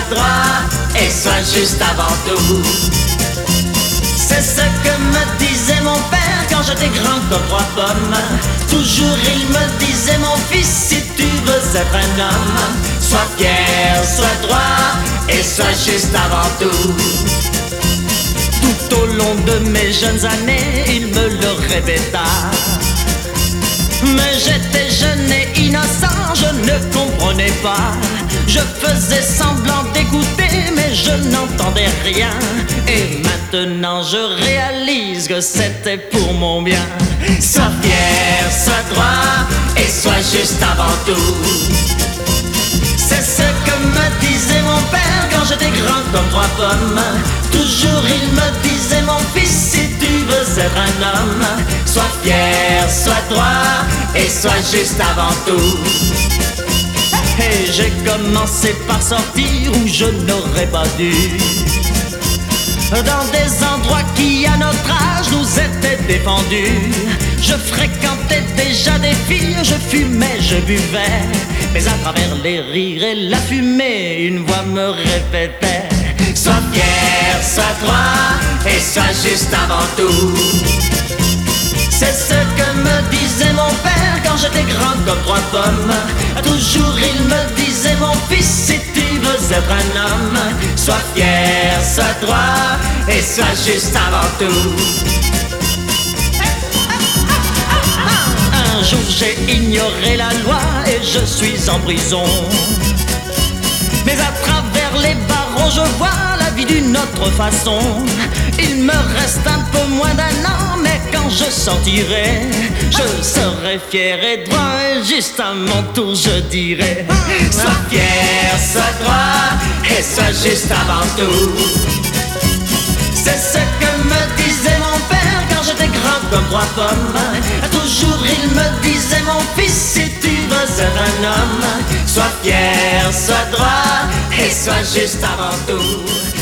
droit et sois juste avant tout. C'est ce que me disait mon père quand j'étais grand comme trois pommes. Toujours il me disait, mon fils, si tu veux être un homme, sois fier, sois droit et sois juste avant tout. Tout au long de mes jeunes années, il me le répéta. Mais j'étais jeune et innocent, je ne comprenais pas. Je faisais semblant d'écouter, mais je n'entendais rien. Et maintenant je réalise que c'était pour mon bien. Sois fier, sois droit et sois juste avant tout. C'est ce que me disait mon père quand j'étais grand comme trois pommes. Toujours il me disait, mon fils, si tu veux être un homme, sois fier, sois droit et sois juste avant tout. Et j'ai commencé par sortir où je n'aurais pas dû, dans des endroits qui à notre âge nous étaient défendus. Je fréquentais déjà des filles, je fumais, je buvais, mais à travers les rires et la fumée, une voix me répétait, sois fier, sois droit et sois juste avant tout. C'est ce que me disait mon père quand j'étais grand comme trois pommes. Toujours il me disait, mon fils, si tu veux être un homme, sois fier, sois droit et sois juste avant tout. Un jour j'ai ignoré la loi et je suis en prison. Mais à travers les barreaux je vois la vie d'une autre façon. Il me reste un peu moins d'un an, mais quand je sortirai, je serai fier et droit et juste à mon tour je dirai, sois fier, sois droit et sois juste avant tout. C'est ce que me disait mon père quand j'étais grand comme trois pommes. Toujours il me disait, mon fils, si tu veux être un homme, sois fier, sois droit et sois juste avant tout.